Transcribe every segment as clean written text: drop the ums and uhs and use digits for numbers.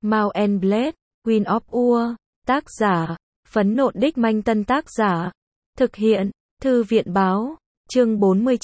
Mount and Blade, Queen of Ur, tác giả, Phấn Nộn Đích Manh Tân tác giả, thực hiện, Thư viện báo, chương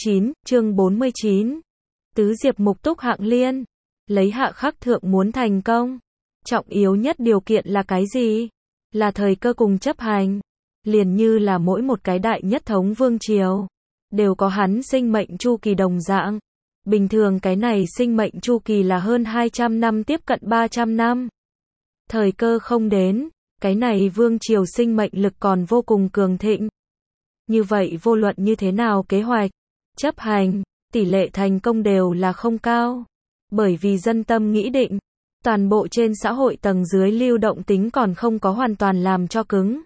49, Tứ Diệp Mục Túc Hạng Liên, lấy Hạ Khắc Thượng muốn thành công. Trọng yếu nhất điều kiện là cái gì? Là thời cơ cùng chấp hành. Liền như là mỗi một cái đại nhất thống vương triều, đều có hắn sinh mệnh chu kỳ đồng dạng. Bình thường cái này sinh mệnh chu kỳ là hơn 200 năm tiếp cận 300 năm. Thời cơ không đến, cái này vương triều sinh mệnh lực còn vô cùng cường thịnh. Như vậy vô luận như thế nào kế hoạch, chấp hành, tỷ lệ thành công đều là không cao. Bởi vì dân tâm nghĩ định, toàn bộ trên xã hội tầng dưới lưu động tính còn không có hoàn toàn làm cho cứng.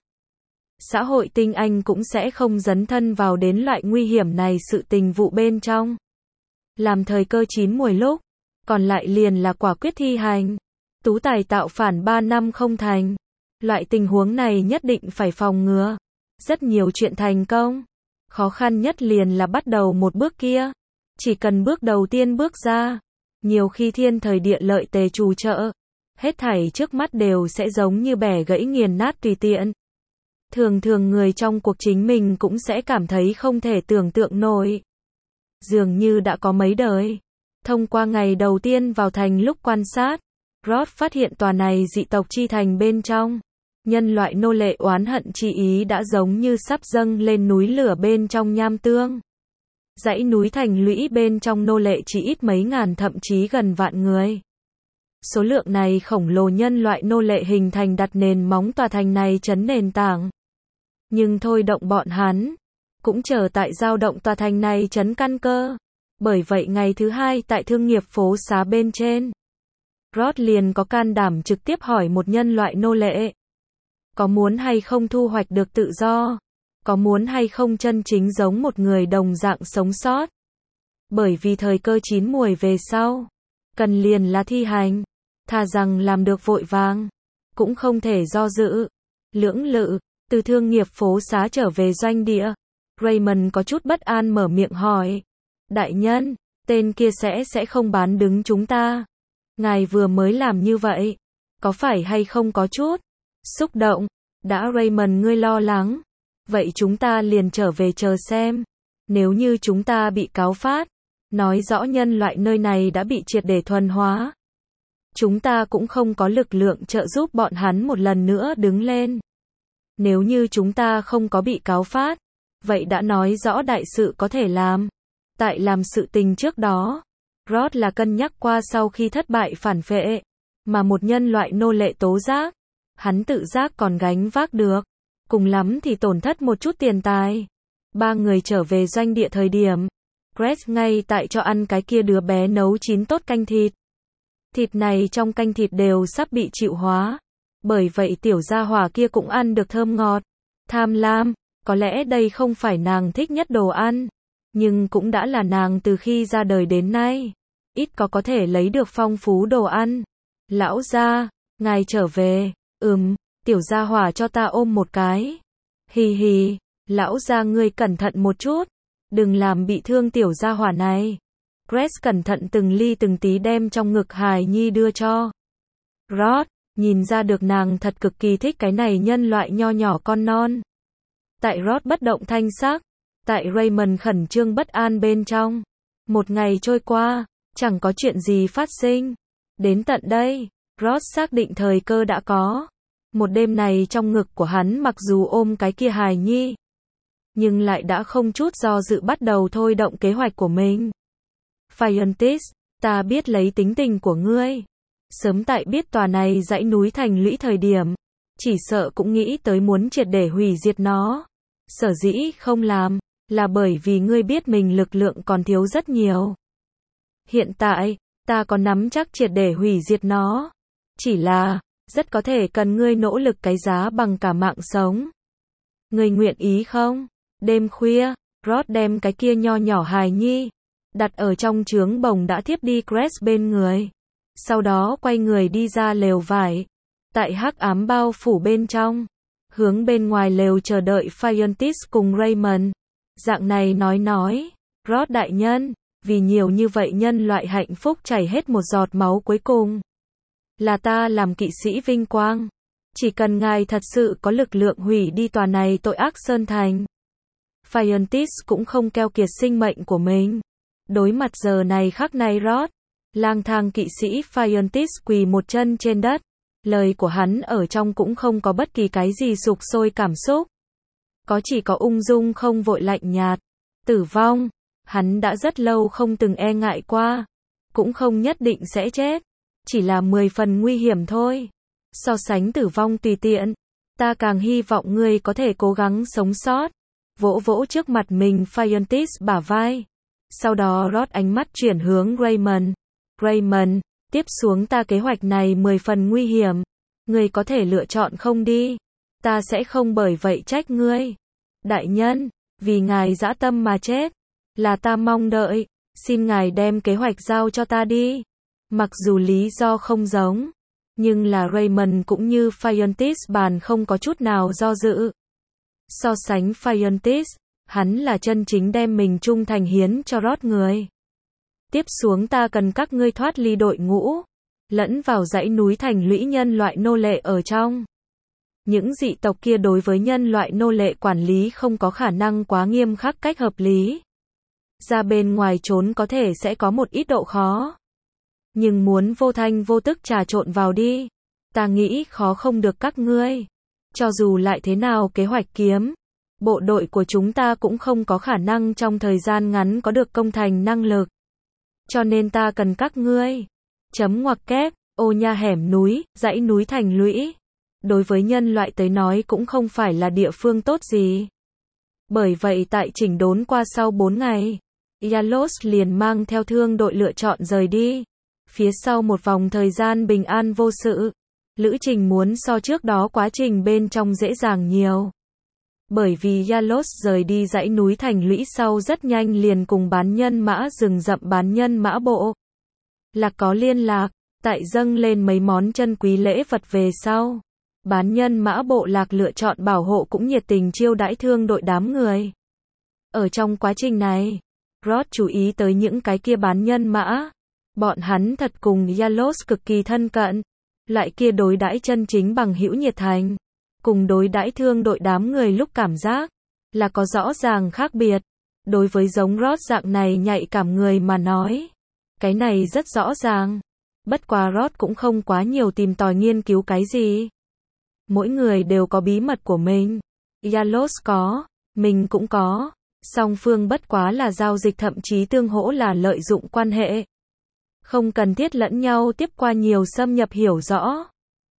Xã hội tinh anh cũng sẽ không dấn thân vào đến loại nguy hiểm này sự tình vụ bên trong. Làm thời cơ chín muồi lúc, còn lại liền là quả quyết thi hành. Tú tài tạo phản 3 năm không thành. Loại tình huống này nhất định phải phòng ngừa. Rất nhiều chuyện thành công. Khó khăn nhất liền là bắt đầu một bước kia. Chỉ cần bước đầu tiên bước ra. Nhiều khi thiên thời địa lợi tề trù trợ. Hết thảy trước mắt đều sẽ giống như bẻ gãy nghiền nát tùy tiện. Thường thường người trong cuộc chính mình cũng sẽ cảm thấy không thể tưởng tượng nổi. Dường như đã có mấy đời. Thông qua ngày đầu tiên vào thành lúc quan sát, Rod phát hiện tòa này dị tộc chi thành bên trong. Nhân loại nô lệ oán hận chi ý đã giống như sắp dâng lên núi lửa bên trong nham tương. Dãy núi thành lũy bên trong nô lệ chỉ ít mấy ngàn thậm chí gần vạn người. Số lượng này khổng lồ nhân loại nô lệ hình thành đặt nền móng tòa thành này trấn nền tảng. Nhưng thôi động bọn hắn, cũng chờ tại giao động tòa thành này trấn căn cơ. Bởi vậy ngày thứ hai tại thương nghiệp phố xá bên trên, Rod liền có can đảm trực tiếp hỏi một nhân loại nô lệ. Có muốn hay không thu hoạch được tự do? Có muốn hay không chân chính giống một người đồng dạng sống sót? Bởi vì thời cơ chín muồi về sau, cần liền là thi hành. Thà rằng làm được vội vàng, cũng không thể do dự, lưỡng lự. Từ thương nghiệp phố xá trở về doanh địa, Raymond có chút bất an mở miệng hỏi. Đại nhân, tên kia sẽ không bán đứng chúng ta. Ngài vừa mới làm như vậy, có phải hay không có chút xúc động? Đã Raymond ngươi lo lắng, vậy chúng ta liền trở về chờ xem. Nếu như chúng ta bị cáo phát, nói rõ nhân loại nơi này đã bị triệt để thuần hóa. Chúng ta cũng không có lực lượng trợ giúp bọn hắn một lần nữa đứng lên. Nếu như chúng ta không có bị cáo phát, vậy đã nói rõ đại sự có thể làm. Tại làm sự tình trước đó, Rod là cân nhắc qua sau khi thất bại phản phệ, mà một nhân loại nô lệ tố giác, hắn tự giác còn gánh vác được, cùng lắm thì tổn thất một chút tiền tài. Ba người trở về doanh địa thời điểm, Grace ngay tại cho ăn cái kia đứa bé nấu chín tốt canh thịt. Thịt này trong canh thịt đều sắp bị chịu hóa. Bởi vậy tiểu gia hỏa kia cũng ăn được thơm ngọt. Tham lam, có lẽ đây không phải nàng thích nhất đồ ăn, nhưng cũng đã là nàng từ khi ra đời đến nay ít có thể lấy được phong phú đồ ăn. Lão gia, ngài trở về. Tiểu gia hỏa cho ta ôm một cái. Hì hì, lão gia ngươi cẩn thận một chút, đừng làm bị thương tiểu gia hỏa này. Grace cẩn thận từng ly từng tí đem trong ngực hài nhi đưa cho Rod. Nhìn ra được nàng thật cực kỳ thích cái này nhân loại nho nhỏ con non. Tại Rod bất động thanh sắc, tại Raymond khẩn trương bất an bên trong. Một ngày trôi qua, chẳng có chuyện gì phát sinh. Đến tận đây, Rod xác định thời cơ đã có. Một đêm này trong ngực của hắn mặc dù ôm cái kia hài nhi, nhưng lại đã không chút do dự bắt đầu thôi động kế hoạch của mình. Phiontis, ta biết lấy tính tình của ngươi. Sớm tại biết tòa này dãy núi thành lũy thời điểm, chỉ sợ cũng nghĩ tới muốn triệt để hủy diệt nó. Sở dĩ không làm, là bởi vì ngươi biết mình lực lượng còn thiếu rất nhiều. Hiện tại, ta có nắm chắc triệt để hủy diệt nó. Chỉ là, rất có thể cần ngươi nỗ lực cái giá bằng cả mạng sống. Ngươi nguyện ý không? Đêm khuya, Rod đem cái kia nho nhỏ hài nhi đặt ở trong trướng bồng đã thiếp đi Grace bên người. Sau đó quay người đi ra lều vải. Tại hắc ám bao phủ bên trong, hướng bên ngoài lều chờ đợi Phiontis cùng Raymond. Dạng này nói, Rod đại nhân, vì nhiều như vậy nhân loại hạnh phúc chảy hết một giọt máu cuối cùng. Là ta làm kỵ sĩ vinh quang. Chỉ cần ngài thật sự có lực lượng hủy đi tòa này tội ác sơn thành. Phiontis cũng không keo kiệt sinh mệnh của mình. Đối mặt giờ này khắc này Rod, lang thang kỵ sĩ Phiontis quỳ một chân trên đất. Lời của hắn ở trong cũng không có bất kỳ cái gì sục sôi cảm xúc. Chỉ có ung dung không vội lạnh nhạt. Tử vong, hắn đã rất lâu không từng e ngại qua. Cũng không nhất định sẽ chết. Chỉ là 10 phần nguy hiểm thôi. So sánh tử vong tùy tiện, ta càng hy vọng ngươi có thể cố gắng sống sót. Vỗ vỗ trước mặt mình Phiontis bả vai. Sau đó Rod ánh mắt chuyển hướng Raymond. Raymond, tiếp xuống ta kế hoạch này 10 phần nguy hiểm. Ngươi có thể lựa chọn không đi. Ta sẽ không bởi vậy trách ngươi. Đại nhân, vì ngài dã tâm mà chết, là ta mong đợi. Xin ngài đem kế hoạch giao cho ta đi. Mặc dù lý do không giống, nhưng là Raymond cũng như Phiontis bàn không có chút nào do dự. So sánh Phiontis, hắn là chân chính đem mình trung thành hiến cho Rod người. Tiếp xuống ta cần các ngươi thoát ly đội ngũ, lẫn vào dãy núi thành lũy nhân loại nô lệ ở trong. Những dị tộc kia đối với nhân loại nô lệ quản lý không có khả năng quá nghiêm khắc cách hợp lý. Ra bên ngoài trốn có thể sẽ có một ít độ khó. Nhưng muốn vô thanh vô tức trà trộn vào đi, ta nghĩ khó không được các ngươi. Cho dù lại thế nào kế hoạch kiếm, bộ đội của chúng ta cũng không có khả năng trong thời gian ngắn có được công thành năng lực. Cho nên ta cần các ngươi. Chấm ngoặc kép, ô nha hẻm núi, dãy núi thành lũy. Đối với nhân loại tới nói cũng không phải là địa phương tốt gì. Bởi vậy tại chỉnh đốn qua sau 4 ngày, Yalos liền mang theo thương đội lựa chọn rời đi. Phía sau một vòng thời gian bình an vô sự, lữ trình muốn so trước đó quá trình bên trong dễ dàng nhiều. Bởi vì Yalos rời đi dãy núi thành lũy sau rất nhanh liền cùng bán nhân mã rừng rậm bán nhân mã bộ lạc có liên lạc, tại dâng lên mấy món chân quý lễ vật về sau. Bán nhân mã bộ lạc lựa chọn bảo hộ cũng nhiệt tình chiêu đãi thương đội đám người. Ở trong quá trình này, Rod chú ý tới những cái kia bán nhân mã. Bọn hắn thật cùng Yalos cực kỳ thân cận, lại kia đối đãi chân chính bằng hữu nhiệt thành, cùng đối đãi thương đội đám người lúc cảm giác là có rõ ràng khác biệt. Đối với giống Rod dạng này nhạy cảm người mà nói, cái này rất rõ ràng. Bất quá Rod cũng không quá nhiều tìm tòi nghiên cứu cái gì. Mỗi người đều có bí mật của mình. Yalos có, mình cũng có. Song phương bất quá là giao dịch, thậm chí tương hỗ là lợi dụng quan hệ. Không cần thiết lẫn nhau tiếp qua nhiều xâm nhập hiểu rõ.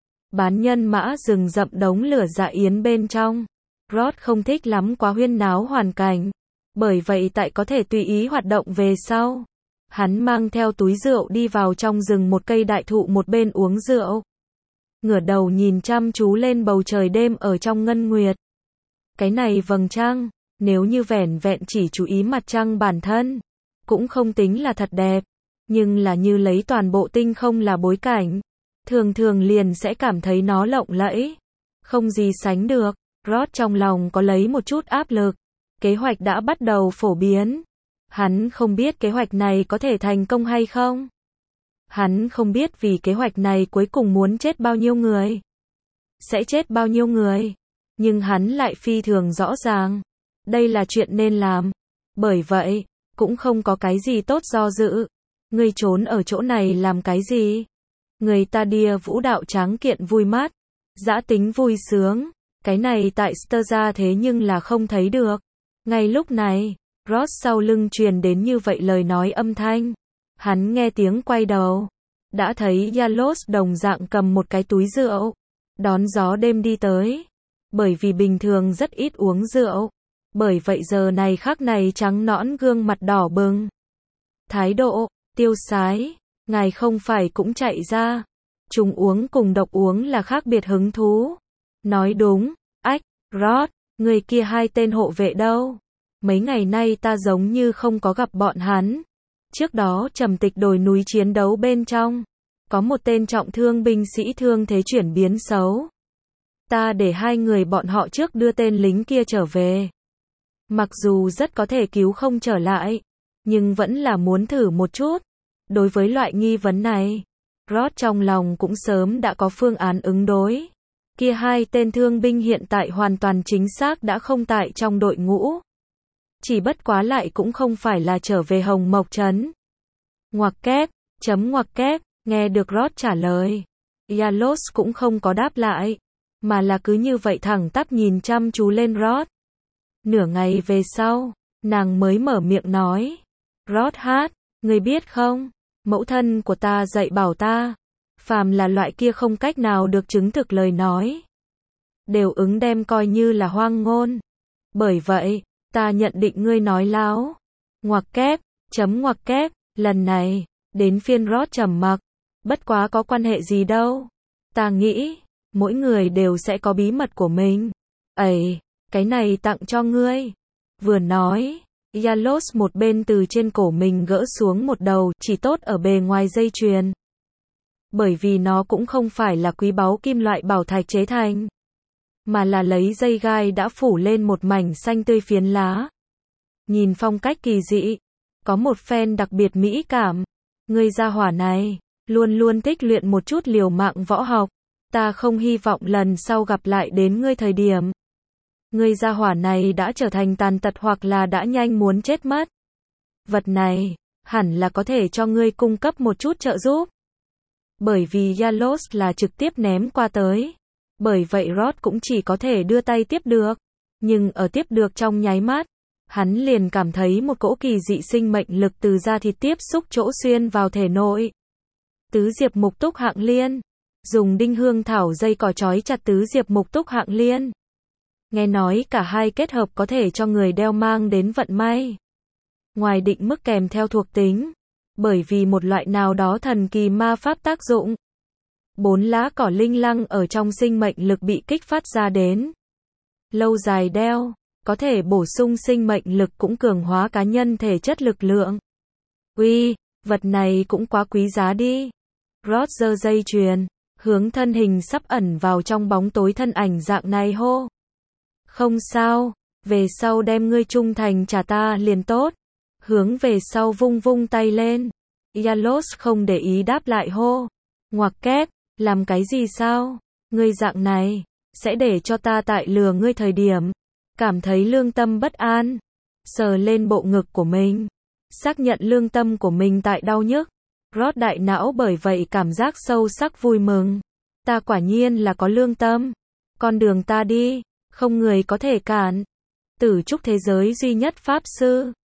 Bán nhân mã rừng rậm đống lửa dạ yến bên trong. Rod không thích lắm quá huyên náo hoàn cảnh. Bởi vậy tại có thể tùy ý hoạt động về sau, hắn mang theo túi rượu đi vào trong rừng một cây đại thụ một bên uống rượu. Ngửa đầu nhìn chăm chú lên bầu trời đêm ở trong ngân nguyệt. Cái này vầng trăng, nếu như vẻn vẹn chỉ chú ý mặt trăng bản thân, cũng không tính là thật đẹp. Nhưng là như lấy toàn bộ tinh không là bối cảnh, thường thường liền sẽ cảm thấy nó lộng lẫy. Không gì sánh được. Rod trong lòng có lấy một chút áp lực. Kế hoạch đã bắt đầu phổ biến. Hắn không biết kế hoạch này có thể thành công hay không. Hắn không biết vì kế hoạch này cuối cùng muốn chết bao nhiêu người. Sẽ chết bao nhiêu người. Nhưng hắn lại phi thường rõ ràng. Đây là chuyện nên làm. Bởi vậy, cũng không có cái gì tốt do dự. Ngươi trốn ở chỗ này làm cái gì? Người ta đia vũ đạo tráng kiện vui mát. Dã tính vui sướng. Cái này tại Sterza thế nhưng là không thấy được. Ngay lúc này, Ross sau lưng truyền đến như vậy lời nói âm thanh. Hắn nghe tiếng quay đầu. Đã thấy Yalos đồng dạng cầm một cái túi rượu. Đón gió đêm đi tới. Bởi vì bình thường rất ít uống rượu. Bởi vậy giờ này khắc này trắng nõn gương mặt đỏ bừng. Thái độ, tiêu sái. Ngài không phải cũng chạy ra. Trùng uống cùng độc uống là khác biệt hứng thú. Nói đúng. Ách, Rod, người kia hai tên hộ vệ đâu? Mấy ngày nay ta giống như không có gặp bọn hắn. Trước đó trầm tịch đồi núi chiến đấu bên trong, có một tên trọng thương binh sĩ thương thế chuyển biến xấu. Ta để hai người bọn họ trước đưa tên lính kia trở về. Mặc dù rất có thể cứu không trở lại, nhưng vẫn là muốn thử một chút. Đối với loại nghi vấn này, Rod trong lòng cũng sớm đã có phương án ứng đối. Kia hai tên thương binh hiện tại hoàn toàn chính xác đã không tại trong đội ngũ. Chỉ bất quá lại cũng không phải là trở về Hồng Mộc Trấn. Ngoặc kép, ngoặc kép, nghe được Rod trả lời. Yalos cũng không có đáp lại, mà là cứ như vậy thẳng tắp nhìn chăm chú lên Rod. Nửa ngày về sau, nàng mới mở miệng nói. Rod hát, ngươi biết không, mẫu thân của ta dạy bảo ta, phàm là loại kia không cách nào được chứng thực lời nói, đều ứng đem coi như là hoang ngôn. Bởi vậy, ta nhận định ngươi nói láo. Ngoặc kép, ngoặc kép, lần này, đến phiên Rod trầm mặc. Bất quá có quan hệ gì đâu. Ta nghĩ, mỗi người đều sẽ có bí mật của mình. Ấy, cái này tặng cho ngươi. Vừa nói, Yalos một bên từ trên cổ mình gỡ xuống một đầu chỉ tốt ở bề ngoài dây chuyền. Bởi vì nó cũng không phải là quý báu kim loại bảo thạch chế thành, mà là lấy dây gai đã phủ lên một mảnh xanh tươi phiến lá. Nhìn phong cách kỳ dị, có một phen đặc biệt mỹ cảm. Ngươi gia hỏa này, luôn luôn thích luyện một chút liều mạng võ học. Ta không hy vọng lần sau gặp lại đến ngươi thời điểm, ngươi gia hỏa này đã trở thành tàn tật hoặc là đã nhanh muốn chết mất. Vật này, hẳn là có thể cho ngươi cung cấp một chút trợ giúp. Bởi vì Yalos là trực tiếp ném qua tới. Bởi vậy Rod cũng chỉ có thể đưa tay tiếp được. Nhưng ở tiếp được trong nháy mắt, hắn liền cảm thấy một cỗ kỳ dị sinh mệnh lực từ da thịt tiếp xúc chỗ xuyên vào thể nội. Tứ diệp mục túc hạng liên. Dùng đinh hương thảo dây cỏ trói chặt tứ diệp mục túc hạng liên. Nghe nói cả hai kết hợp có thể cho người đeo mang đến vận may. Ngoài định mức kèm theo thuộc tính. Bởi vì một loại nào đó thần kỳ ma pháp tác dụng. 4 lá cỏ linh lăng ở trong sinh mệnh lực bị kích phát ra đến. Lâu dài đeo, có thể bổ sung sinh mệnh lực cũng cường hóa cá nhân thể chất lực lượng. Uy, vật này cũng quá quý giá đi. Rod giơ dây chuyền, hướng thân hình sắp ẩn vào trong bóng tối thân ảnh dạng này hô. Không sao, về sau đem ngươi trung thành trả ta liền tốt. Hướng về sau vung vung tay lên. Yalos không để ý đáp lại hô. Ngoặc kép, làm cái gì sao? Ngươi dạng này, sẽ để cho ta tại lừa ngươi thời điểm, cảm thấy lương tâm bất an. Sờ lên bộ ngực của mình, xác nhận lương tâm của mình tại đau nhức. Rod đại não bởi vậy cảm giác sâu sắc vui mừng. Ta quả nhiên là có lương tâm. Con đường ta đi, không người có thể cản. Tử trúc thế giới duy nhất pháp sư.